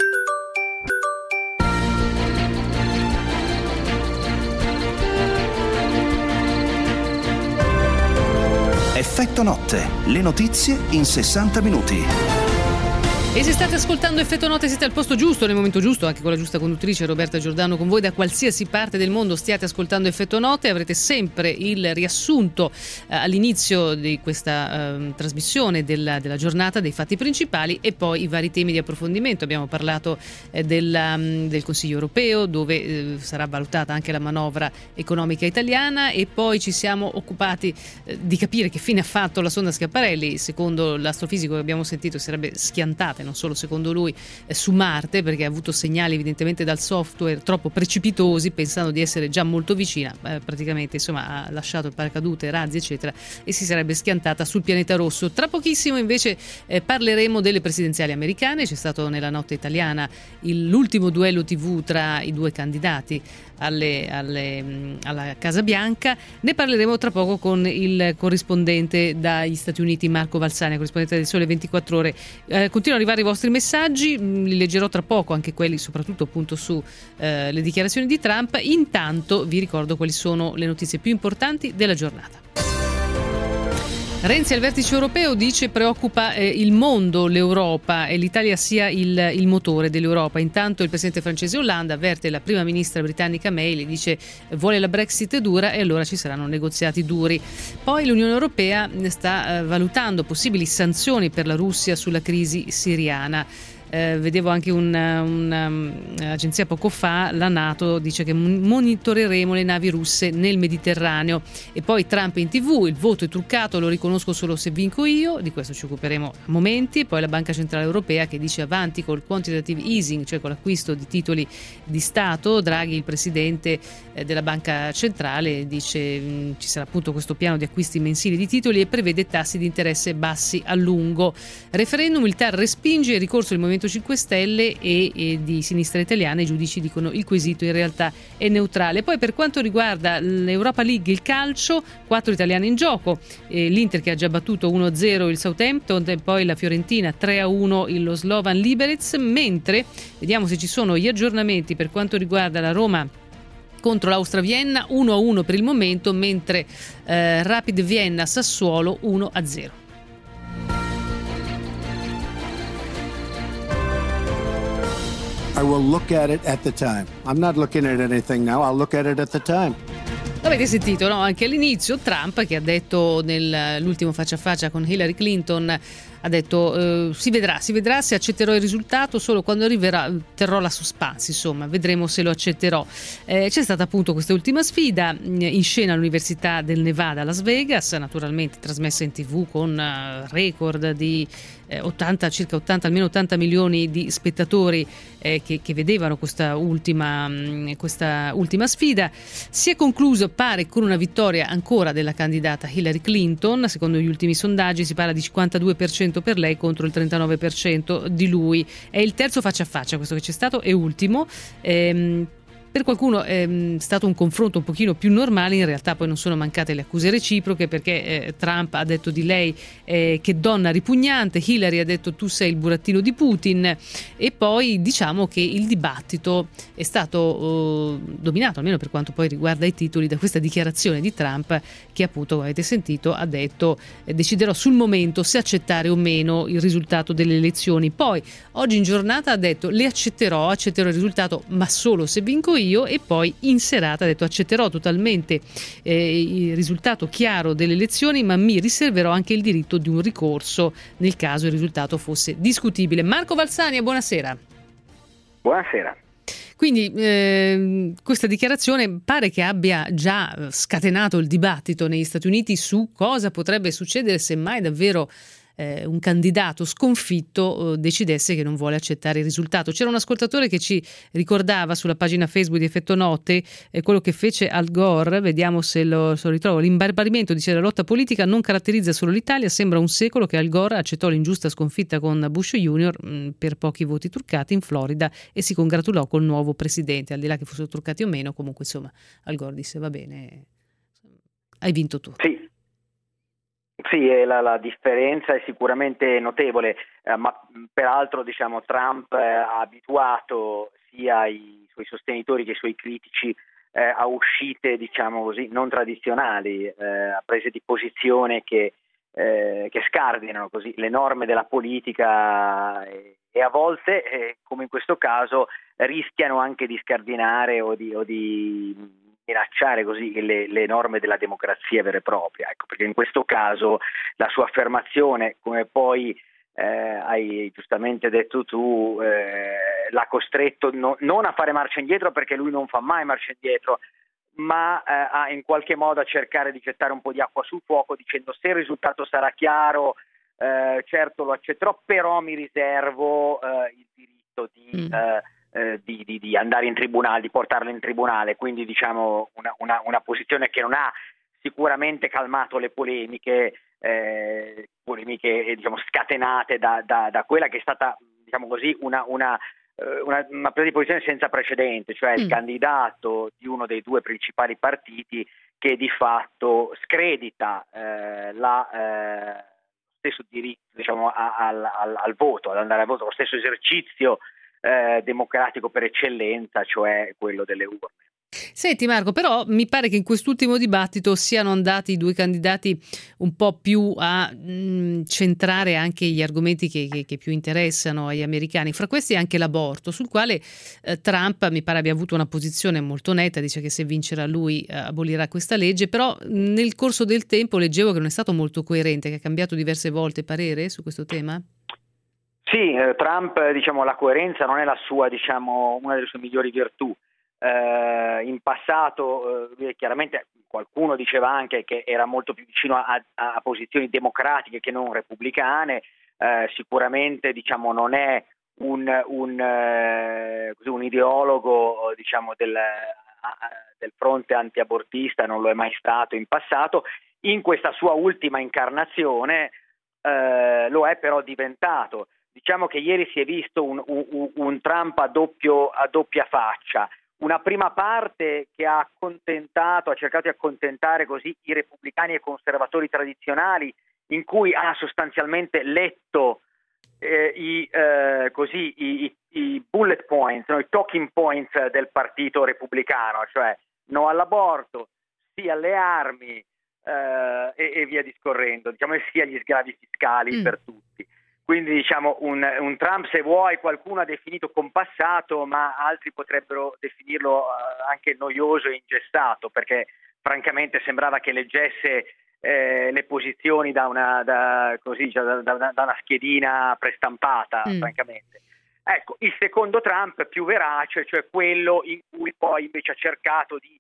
Speaker 1: Effetto Notte, le notizie in sessanta minuti.
Speaker 3: E se state ascoltando Effetto Notte siete al posto giusto, nel momento giusto, anche con la giusta conduttrice Roberta Giordano con voi da qualsiasi parte del mondo stiate ascoltando Effetto Notte. Avrete sempre il riassunto eh, all'inizio di questa eh, trasmissione della, della giornata dei fatti principali e poi i vari temi di approfondimento. Abbiamo parlato eh, della, del Consiglio europeo, dove eh, sarà valutata anche la manovra economica italiana, e poi ci siamo occupati eh, di capire che fine ha fatto la sonda Schiaparelli. Secondo l'astrofisico che abbiamo sentito sarebbe schiantata, non solo secondo lui, eh, su Marte, perché ha avuto segnali evidentemente dal software troppo precipitosi, pensando di essere già molto vicina, eh, praticamente insomma ha lasciato il paracadute, razzi eccetera, e si sarebbe schiantata sul pianeta rosso. Tra pochissimo invece eh, parleremo delle presidenziali americane. C'è stato nella notte italiana il, l'ultimo duello tivù tra i due candidati alle, alle, alla Casa Bianca. Ne parleremo tra poco con il corrispondente dagli Stati Uniti Marco Valsania, corrispondente del Sole ventiquattro Ore. Eh, continuano ad arrivare i vostri messaggi, li leggerò tra poco, anche quelli soprattutto appunto su eh, le dichiarazioni di Trump. Intanto vi ricordo quali sono le notizie più importanti della giornata. Renzi al vertice europeo dice preoccupa eh, il mondo, l'Europa, e l'Italia sia il, il motore dell'Europa. Intanto il presidente francese Hollande avverte la prima ministra britannica May, le dice vuole la Brexit dura e allora ci saranno negoziati duri. Poi l'Unione Europea sta eh, valutando possibili sanzioni per la Russia sulla crisi siriana. Eh, vedevo anche un'agenzia poco fa, la NATO dice che monitoreremo le navi russe nel Mediterraneo. E poi Trump in tv, il voto è truccato, lo riconosco solo se vinco io, di questo ci occuperemo a momenti. E poi la Banca Centrale Europea che dice avanti col quantitative easing, cioè con l'acquisto di titoli di Stato. Draghi, il presidente eh, della Banca Centrale, dice mh, ci sarà appunto questo piano di acquisti mensili di titoli e prevede tassi di interesse bassi a lungo. Referendum, il T A R respinge il ricorso del Movimento cinque Stelle e, e di Sinistra Italiana. I giudici dicono il quesito in realtà è neutrale. Poi per quanto riguarda l'Europa League, il calcio, quattro italiani in gioco, eh, l'Inter che ha già battuto uno a zero il Southampton, e poi la Fiorentina tre a uno lo Slovan Liberec, mentre vediamo se ci sono gli aggiornamenti per quanto riguarda la Roma contro l'Austria Vienna, uno a uno per il momento, mentre eh, Rapid Vienna Sassuolo uno a zero.
Speaker 2: I will look at it at the time. I'm not looking at anything now. I'll look at it at the time.
Speaker 3: L'avete sentito, no? Anche all'inizio Trump, che ha detto nell'ultimo faccia a faccia con Hillary Clinton, ha detto eh, si vedrà, si vedrà se accetterò il risultato, solo quando arriverà terrò la suspense, insomma, vedremo se lo accetterò. Eh, c'è stata appunto questa ultima sfida in scena all'Università del Nevada a Las Vegas, naturalmente trasmessa in tv con uh, record di eh, ottanta, circa ottanta, almeno ottanta milioni di spettatori eh, che, che vedevano questa ultima, mh, questa ultima sfida. Si è concluso, pare, con una vittoria ancora della candidata Hillary Clinton. Secondo gli ultimi sondaggi si parla di cinquantadue per cento per lei contro il trentanove per cento di lui. È il terzo faccia a faccia questo che c'è stato, è ultimo. Ehm, Per qualcuno è stato un confronto un pochino più normale, in realtà poi non sono mancate le accuse reciproche, perché eh, Trump ha detto di lei eh, che donna ripugnante, Hillary ha detto tu sei il burattino di Putin, e poi diciamo che il dibattito è stato eh, dominato, almeno per quanto poi riguarda i titoli, da questa dichiarazione di Trump che appunto, come avete sentito, ha detto eh, deciderò sul momento se accettare o meno il risultato delle elezioni. Poi oggi in giornata ha detto le accetterò, accetterò il risultato ma solo se vinco io, e poi in serata ha detto accetterò totalmente eh, il risultato chiaro delle elezioni, ma mi riserverò anche il diritto di un ricorso nel caso il risultato fosse discutibile. Marco Valsania, buonasera.
Speaker 15: Buonasera.
Speaker 3: Quindi eh, questa dichiarazione pare che abbia già scatenato il dibattito negli Stati Uniti su cosa potrebbe succedere se mai davvero eh, un candidato sconfitto eh, decidesse che non vuole accettare il risultato. C'era un ascoltatore che ci ricordava sulla pagina Facebook di Effetto Notte eh, quello che fece Al Gore, vediamo se lo, se lo ritrovo. L'imbarbarimento, dice, la lotta politica non caratterizza solo l'Italia, sembra un secolo che Al Gore accettò l'ingiusta sconfitta con Bush Junior mh, per pochi voti truccati in Florida e si congratulò col nuovo presidente, al di là che fossero truccati o meno. Comunque insomma Al Gore disse va bene, hai vinto tu.
Speaker 15: Sì. Sì, la, la differenza è sicuramente notevole, eh, ma peraltro diciamo Trump eh, ha abituato sia i suoi sostenitori che i suoi critici eh, a uscite diciamo così non tradizionali, eh, a prese di posizione che, eh, che scardinano così le norme della politica e, e a volte, eh, come in questo caso, rischiano anche di scardinare o di, o di minacciare così le, le norme della democrazia vera e propria, ecco, perché in questo caso la sua affermazione, come poi eh, hai giustamente detto tu, eh, l'ha costretto no, non a fare marcia indietro, perché lui non fa mai marcia indietro, ma eh, a in qualche modo a cercare di gettare un po' di acqua sul fuoco, dicendo se il risultato sarà chiaro, eh, certo lo accetterò, però mi riservo eh, il diritto di mm. eh, Eh, di, di, di andare in tribunale, di portarlo in tribunale, quindi diciamo una, una, una posizione che non ha sicuramente calmato le polemiche, eh, polemiche diciamo scatenate da, da, da quella che è stata diciamo così una, una, una, una presa di posizione senza precedente, cioè mm. il candidato di uno dei due principali partiti che di fatto scredita eh, la eh, stesso diritto diciamo al, al, al voto, ad andare al voto, lo stesso esercizio Eh, democratico per eccellenza, cioè quello delle urne.
Speaker 3: Senti Marco, però mi pare che in quest'ultimo dibattito siano andati i due candidati un po' più a mh, centrare anche gli argomenti che, che, che più interessano agli americani, fra questi anche l'aborto, sul quale eh, Trump mi pare abbia avuto una posizione molto netta, dice che se vincerà lui eh, abolirà questa legge, però nel corso del tempo leggevo che non è stato molto coerente, che ha cambiato diverse volte parere su questo tema.
Speaker 15: Sì, eh, Trump, diciamo, la coerenza non è la sua, diciamo, una delle sue migliori virtù. Eh, in passato, eh, chiaramente, qualcuno diceva anche che era molto più vicino a, a posizioni democratiche che non repubblicane. Eh, sicuramente, diciamo, non è un, un, eh, così, un ideologo, diciamo, del, del fronte antiabortista, non lo è mai stato in passato. In questa sua ultima incarnazione eh, lo è però diventato. Diciamo che ieri si è visto un, un, un Trump a, doppio, a doppia faccia, una prima parte che ha accontentato, ha cercato di accontentare così i repubblicani e i conservatori tradizionali, in cui ha sostanzialmente letto eh, i, eh, così, i, i bullet points, no, i talking points del partito repubblicano, cioè no all'aborto, sì alle armi eh, e, e via discorrendo, diciamo, e sì agli sgravi fiscali mm. per tutti. Quindi diciamo un, un Trump, se vuoi, qualcuno ha definito compassato, ma altri potrebbero definirlo uh, anche noioso e ingessato, perché francamente sembrava che leggesse eh, le posizioni da una, da, così, da, da, da una schedina prestampata, mm. francamente. Ecco, il secondo Trump più verace, cioè quello in cui poi invece ha cercato di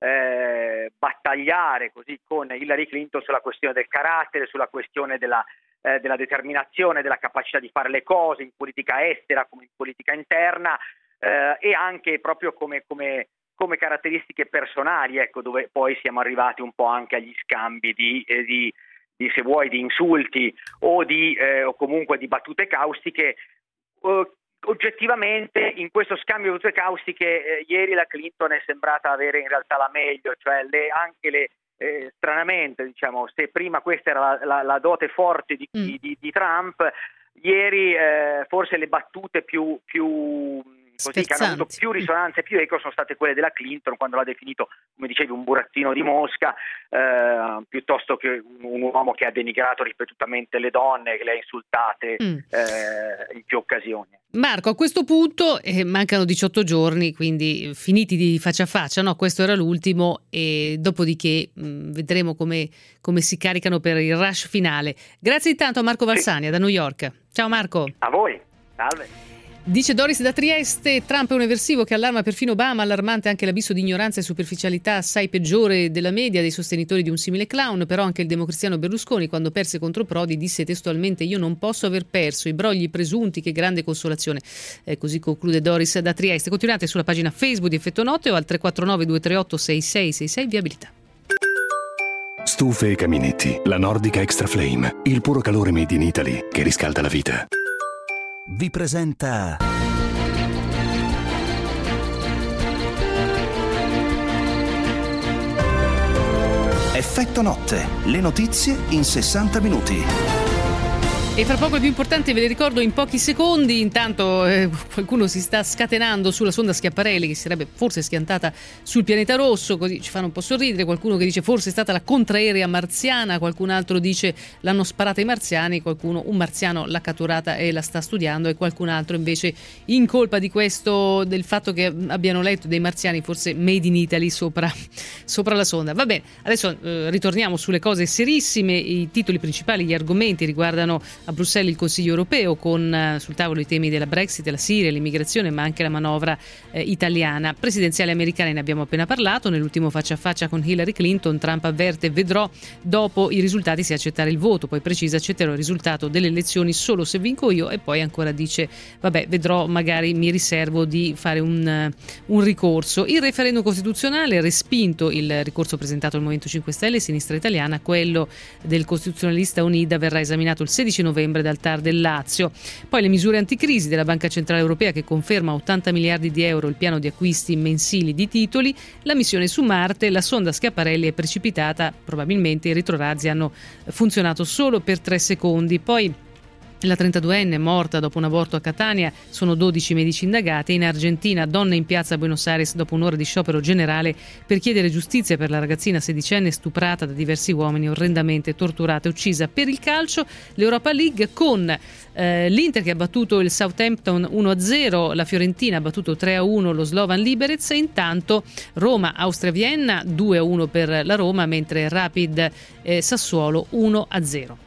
Speaker 15: eh, battagliare così con Hillary Clinton sulla questione del carattere, sulla questione della Eh, della determinazione, della capacità di fare le cose in politica estera come in politica interna eh, e anche proprio come, come, come caratteristiche personali, ecco, dove poi siamo arrivati un po' anche agli scambi di, eh, di, di se vuoi, di insulti o, di, eh, o comunque di battute caustiche. Eh, oggettivamente in questo scambio di battute caustiche eh, ieri la Clinton è sembrata avere in realtà la meglio, cioè le, anche le Eh, stranamente, diciamo, se prima questa era la, la, la dote forte di, mm. di, di Trump, ieri eh, forse le battute più, più così, che hanno avuto più risonanze e più eco sono state quelle della Clinton, quando l'ha definito, come dicevi, un burattino di Mosca, eh, piuttosto che un, un uomo che ha denigrato ripetutamente le donne, che le ha insultate mm. eh, in più occasioni.
Speaker 3: Marco, a questo punto eh, mancano diciotto giorni, quindi finiti di faccia a faccia, no? Questo era l'ultimo, e dopodiché mh, vedremo come, come si caricano per il rush finale. Grazie intanto a Marco Valsania, sì, da New York. Ciao Marco.
Speaker 15: A voi, salve.
Speaker 3: Dice Doris da Trieste, Trump è un eversivo che allarma perfino Obama, allarmante anche l'abisso di ignoranza e superficialità assai peggiore della media dei sostenitori di un simile clown, però anche il democristiano Berlusconi, quando perse contro Prodi, disse testualmente: io non posso aver perso, i brogli presunti, che grande consolazione. Eh, così conclude Doris da Trieste. Continuate sulla pagina Facebook di Effetto Notte o al tre quattro nove due tre otto sei sei sei sei Viabilità.
Speaker 12: Stufe e caminetti, la Nordica Extra Flame, il puro calore made in Italy che riscalda la vita.
Speaker 1: Vi presenta Effetto Notte, le notizie in sessanta minuti.
Speaker 3: E fra poco il più importante ve le ricordo in pochi secondi. Intanto eh, qualcuno si sta scatenando sulla sonda Schiaparelli, che si sarebbe forse schiantata sul pianeta rosso, così ci fanno un po' sorridere. Qualcuno che dice forse è stata la contraerea marziana, qualcun altro dice l'hanno sparata i marziani, qualcuno un marziano l'ha catturata e la sta studiando, e qualcun altro invece in colpa di questo, del fatto che abbiano letto dei marziani forse made in Italy sopra, sopra la sonda. Va bene, adesso eh, ritorniamo sulle cose serissime. I titoli principali, gli argomenti riguardano a Bruxelles il Consiglio europeo, con eh, sul tavolo i temi della Brexit, la Siria, l'immigrazione, ma anche la manovra eh, italiana. Presidenziale americana ne abbiamo appena parlato. Nell'ultimo faccia a faccia con Hillary Clinton, Trump avverte: vedrò dopo i risultati se accettare il voto. Poi precisa: accetterò il risultato delle elezioni solo se vinco io. E poi ancora dice: vabbè, vedrò, magari mi riservo di fare un, un ricorso. Il referendum costituzionale, respinto il ricorso presentato al Movimento cinque Stelle e Sinistra Italiana. Quello del costituzionalista Unida verrà esaminato il sedici novembre dal T A R del Lazio. Poi le misure anticrisi della Banca Centrale Europea, che conferma ottanta miliardi di euro il piano di acquisti mensili di titoli. La missione su Marte, la sonda Schiaparelli è precipitata, probabilmente i retrorazzi hanno funzionato solo per tre secondi. Poi la trentaduenne è morta dopo un aborto a Catania, sono dodici medici indagati. In Argentina, donne in piazza a Buenos Aires dopo un'ora di sciopero generale per chiedere giustizia per la ragazzina sedicenne stuprata da diversi uomini, orrendamente torturata e uccisa. Per il calcio, l'Europa League con eh, l'Inter che ha battuto il Southampton uno a zero, la Fiorentina ha battuto tre a uno lo Slovan Liberec, e intanto Roma-Austria-Vienna due a uno per la Roma, mentre Rapid eh, Sassuolo uno a zero.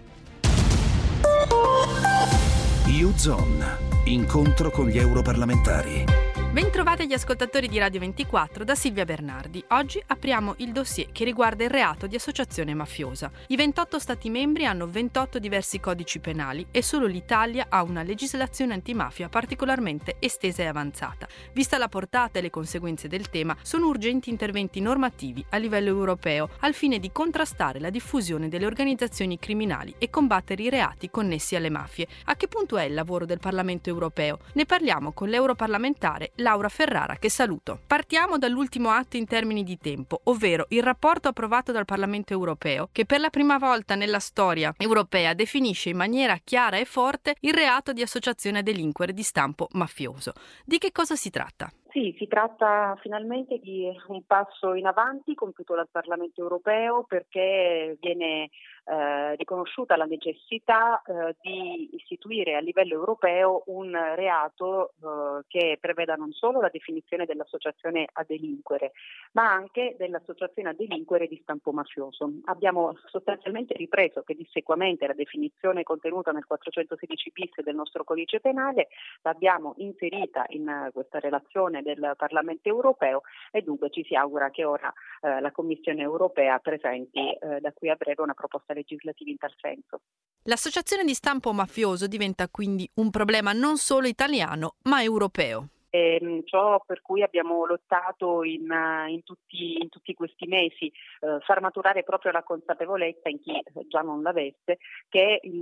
Speaker 1: U-Zone, incontro con gli europarlamentari.
Speaker 16: Bentrovati agli ascoltatori di Radio ventiquattro da Silvia Bernardi. Oggi apriamo il dossier che riguarda il reato di associazione mafiosa. I ventotto Stati membri hanno ventotto diversi codici penali e solo l'Italia ha una legislazione antimafia particolarmente estesa e avanzata. Vista la portata e le conseguenze del tema, sono urgenti interventi normativi a livello europeo al fine di contrastare la diffusione delle organizzazioni criminali e combattere i reati connessi alle mafie. A che punto è il lavoro del Parlamento europeo? Ne parliamo con l'europarlamentare Laura Ferrara, che saluto. Partiamo dall'ultimo atto in termini di tempo, ovvero il rapporto approvato dal Parlamento europeo, che per la prima volta nella storia europea definisce in maniera chiara e forte il reato di associazione a delinquere di stampo mafioso. Di che cosa si tratta?
Speaker 17: Sì, si tratta finalmente di un passo in avanti compiuto dal Parlamento europeo, perché viene eh, riconosciuta la necessità eh, di istituire a livello europeo un reato eh, che preveda non solo la definizione dell'associazione a delinquere, ma anche dell'associazione a delinquere di stampo mafioso. Abbiamo sostanzialmente ripreso pedissequamente la definizione contenuta nel quattrocentosedici bis del nostro codice penale, l'abbiamo inserita in uh, questa relazione del Parlamento europeo, e dunque ci si augura che ora eh, la Commissione europea presenti eh, da qui a breve una proposta legislativa in tal senso.
Speaker 16: L'associazione di stampo mafioso diventa quindi un problema non solo italiano ma europeo.
Speaker 17: E ciò per cui abbiamo lottato in, in, tutti, in tutti questi mesi, eh, far maturare proprio la consapevolezza in chi già non l'avesse che il,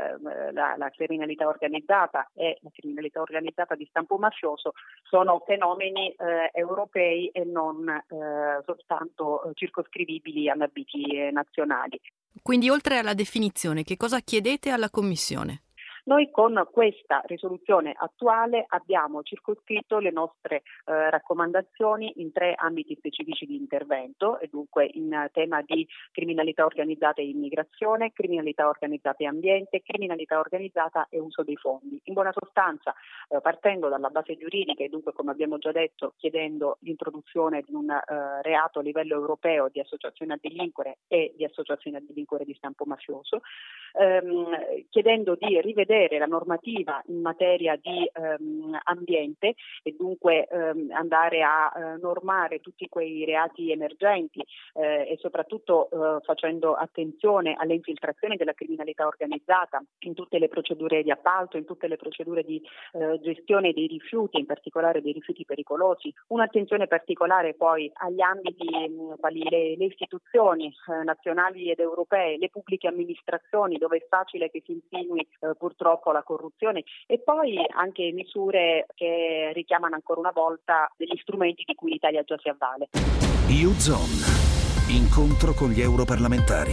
Speaker 17: la, la criminalità organizzata e la criminalità organizzata di stampo mafioso sono fenomeni eh, europei e non eh, soltanto circoscrivibili ad ambiti nazionali.
Speaker 16: Quindi, oltre alla definizione, che cosa chiedete alla Commissione?
Speaker 17: Noi con questa risoluzione attuale abbiamo circoscritto le nostre eh, raccomandazioni in tre ambiti specifici di intervento, e dunque in tema di criminalità organizzata e immigrazione, criminalità organizzata e ambiente, criminalità organizzata e uso dei fondi. In buona sostanza, eh, partendo dalla base giuridica e dunque, come abbiamo già detto, chiedendo l'introduzione di un eh, reato a livello europeo di associazione a delinquere e di associazione a delinquere di stampo mafioso, ehm, chiedendo di rivedere la normativa in materia di ehm, ambiente e dunque ehm, andare a eh, normare tutti quei reati emergenti eh, e soprattutto eh, facendo attenzione alle infiltrazioni della criminalità organizzata in tutte le procedure di appalto, in tutte le procedure di eh, gestione dei rifiuti, in particolare dei rifiuti pericolosi. Un'attenzione particolare poi agli ambiti mh, quali le, le istituzioni eh, nazionali ed europee, le pubbliche amministrazioni, dove è facile che si insinui eh, purtroppo la corruzione, e poi anche misure che richiamano ancora una volta degli strumenti di cui l'Italia già si avvale.
Speaker 1: U-Zone, incontro con gli europarlamentari,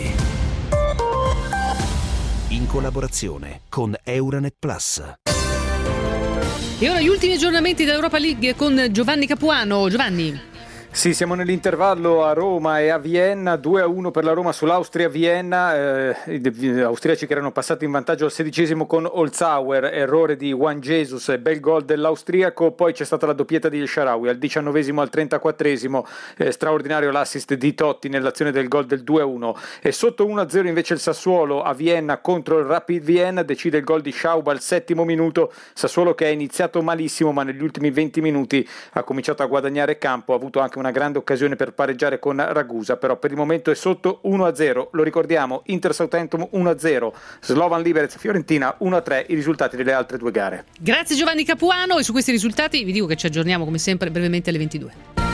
Speaker 1: in collaborazione con Euranet Plus.
Speaker 3: E ora gli ultimi aggiornamenti dell'Europa League con Giovanni Capuano. Giovanni.
Speaker 11: Sì, siamo nell'intervallo a Roma e a Vienna, due a uno per la Roma sull'Austria-Vienna, eh, gli austriaci che erano passati in vantaggio al sedicesimo con Holzhauer, errore di Juan Jesus e bel gol dell'austriaco, poi c'è stata la doppietta di El Shaarawy al diciannovesimo al trentaquattresimo, eh, straordinario l'assist di Totti nell'azione del gol del due a uno, e sotto uno a zero invece il Sassuolo a Vienna contro il Rapid Vienna, decide il gol di Schaub al settimo minuto, Sassuolo che è iniziato malissimo ma negli ultimi venti minuti ha cominciato a guadagnare campo, ha avuto anche una grande occasione per pareggiare con Ragusa, però per il momento è sotto uno a zero. Lo ricordiamo, Inter Southampton uno a zero, Slovan Liberec Fiorentina uno a tre, i risultati delle altre due gare.
Speaker 3: Grazie Giovanni Capuano, e su questi risultati vi dico che ci aggiorniamo come sempre brevemente alle ventidue.